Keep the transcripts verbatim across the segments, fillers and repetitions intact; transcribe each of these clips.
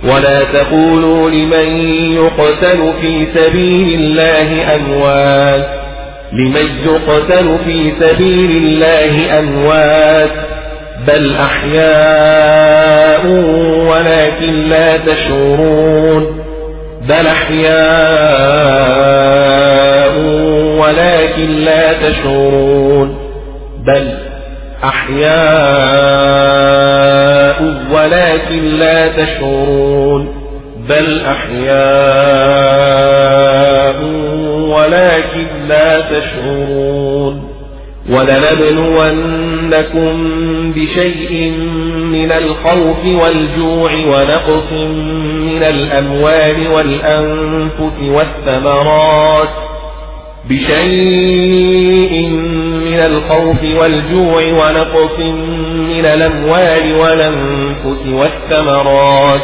ولا تقولوا لمن يقتل في سبيل الله أموات لمن يقتل في سبيل الله أموات بل أحياء ولكن لا تشعرون بل أحياء ولكن لا تشعرون بل أحياء ولكن لا تشعرون بل أحياء ولكن لا تشعرون ولنبلونكم بشيء من الخوف والجوع ونقص من الأموال والأنفس والثمرات بشيء من الخوف والجوع ونقص من الأموال والأنفس والثمرات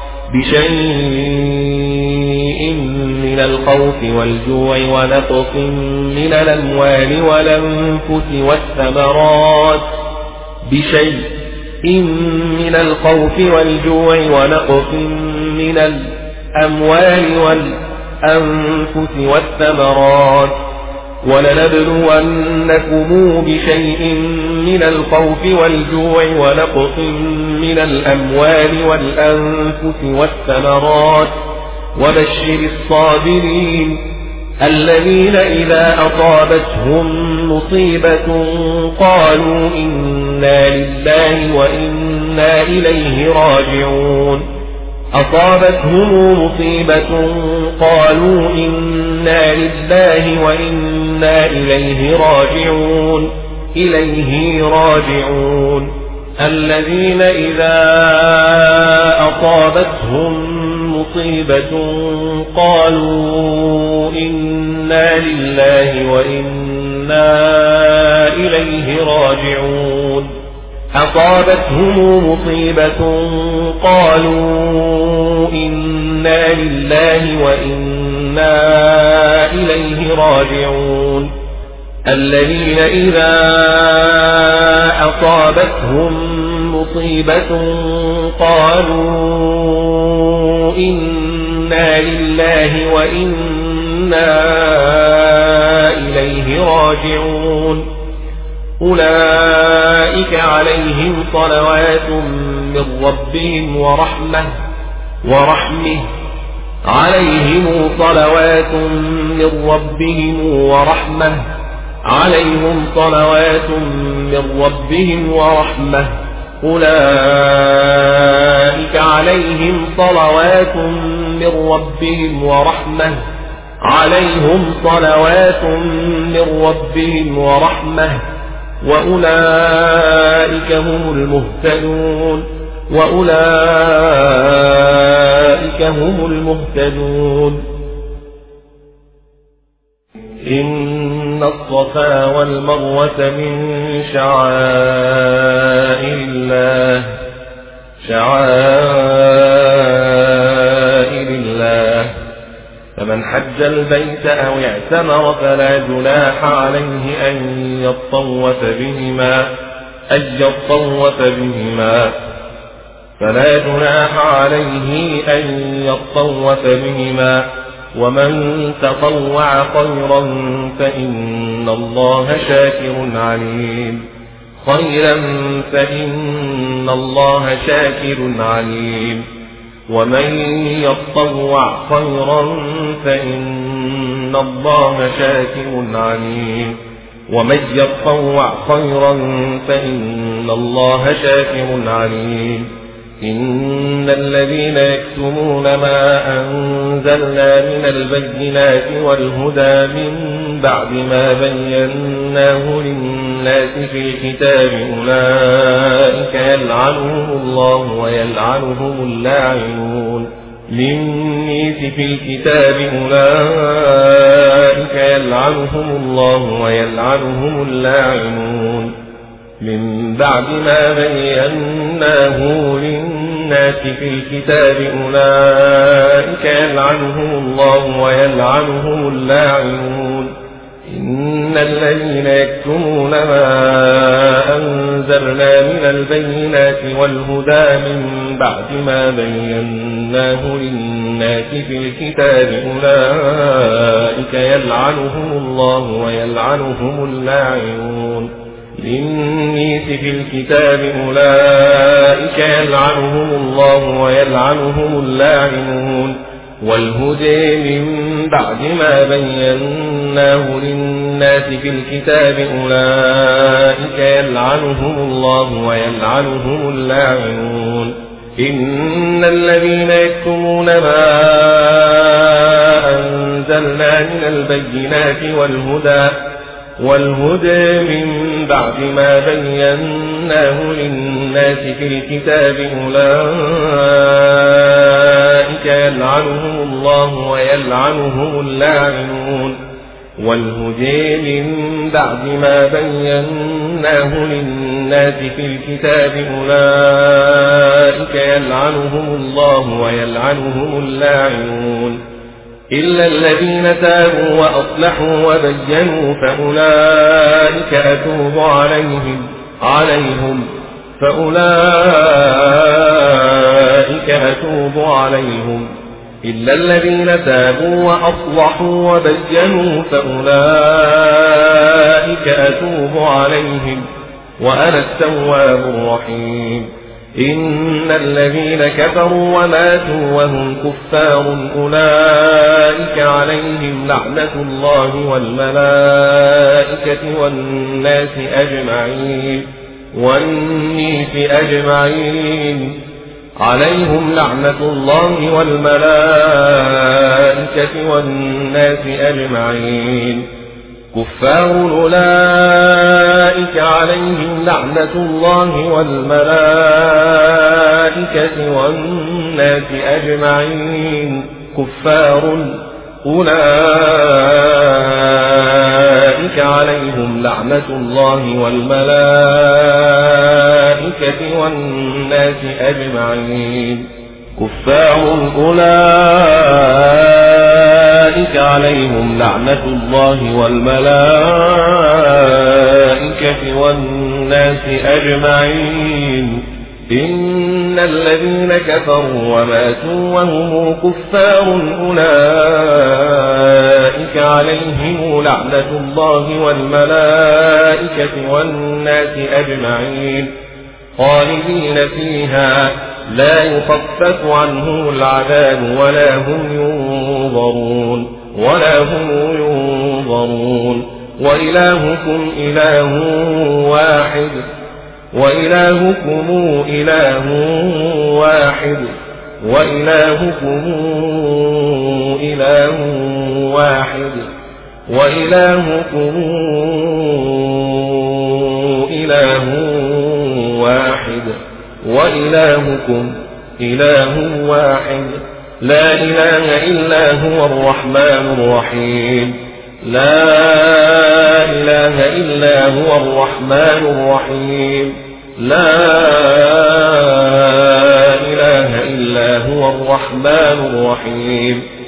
بشيء من الخوف والجوع ونقص من الأموال والأنفس والثمرات بشيء من الخوف والجوع ونقص من الأموال والأنفس والثمرات ولنبلونكم بشيء من الخوف والجوع ونقص من الأموال والأنفس والثمرات وبشر الصابرين الذين إذا أصابتهم مصيبة قالوا إنا لله وإنا إليه راجعون أصابتهم مصيبة قالوا إنا لله وإنا إليه راجعون إليه راجعون الذين إذا أصابتهم مصيبة قالوا إنا لله وإنا إليه راجعون أصابتهم مصيبة قالوا إنا لله وإنا إليه راجعون الذين إذا أصابتهم مصيبة قالوا إنا لله وإنا إليه راجعون أولئك عليهم صلوات من ربهم ورحمة ورحمة عليهم صلوات من ربهم ورحمة عليهم صلوات من ربهم ورحمة أولئك عليهم صلوات من ربهم ورحمة عليهم صلوات من ربهم ورحمة وأولئك هم المهتدون وأولئك هم المهتدون إن الصفا والمروة من شعائر الله شعائر الله فمن حج البيت أو اعتمر فلا جناح عليه أن يطوف بهما أن يطوف بهما فلا جناح عليه أن يطوف بهما ومن تطوع خيرا فإن الله شاكر عليم خيرا فإن الله شاكر عليم ومن يطوع خيرا فإن الله شاكر عليم ومن يطوع خيرا فإن الله شاكر عليم إن الذين يكتمون ما أنزلنا من البينات والهدى من بعد ما بيناه للناس في الكتاب أولئك يلعنهم الله ويلعنهم اللاعنون للناس في الكتاب أولئك يلعنهم الله ويلعنهم اللاعنون من بعد ما بيناه للناس في الكتاب أولئك يلعنهم الله ويلعنهم اللاعنون إن الذين يكتمون ما أنزلنا من البينات والهدى من بعد ما بيناه للناس في الكتاب أولئك يلعنهم الله ويلعنهم اللاعنون للنيس في الكتاب أولئك يلعنهم الله ويلعنهم اللاعنون والهدي من بعد ما بيناه للناس في الكتاب أولئك يلعنهم الله ويلعنهم اللاعنون إن الذين يكتمون ما أنزلنا من البينات والهدى والهدى من بعد ما بيناه للناس في الكتاب أولئك يلعنهم الله ويلعنهم اللاعنون والهدى من بعد ما بيناه للناس في الكتاب أولئك يلعنهم الله ويلعنهم اللاعنون إلا الذين تابوا وأصلحوا وبينوا فأولئك أتوب عليهم عليهم فأولئك أتوب عليهم إلا الذين تابوا وأصلحوا وبينوا فأولئك أتوب عليهم وأنا التواب الرحيم إن الذين كفروا وماتوا وهم كفار أولئك عليهم لعنة الله والملائكة والناس أجمعين والنيس أجمعين عليهم لعنة الله والملائكة والناس أجمعين كفار أولئك عليهم لعنة الله والملائكة والناس أجمعين كفار أولئك عليهم لعنة الله والملائكة والناس أجمعين كفار أولئك عليهم لعنة الله والملائكة والناس أجمعين إن الذين كفروا وماتوا وهم كفار أولئك عليهم لعنة الله والملائكة والناس أجمعين خالدين فيها لا يخفف عنهم العذاب ولا هم ينظرون ولا هم ينظرون وإلهكم إله واحد وإلهكم إله واحد وإلهكم إله واحد وإلهكم إله واحد وإلهكم إله واحد لا إله إلا هو الرحمن الرحيم لا إله إلا هو الرحمن الرحيم لا إله إلا هو الرحمن الرحيم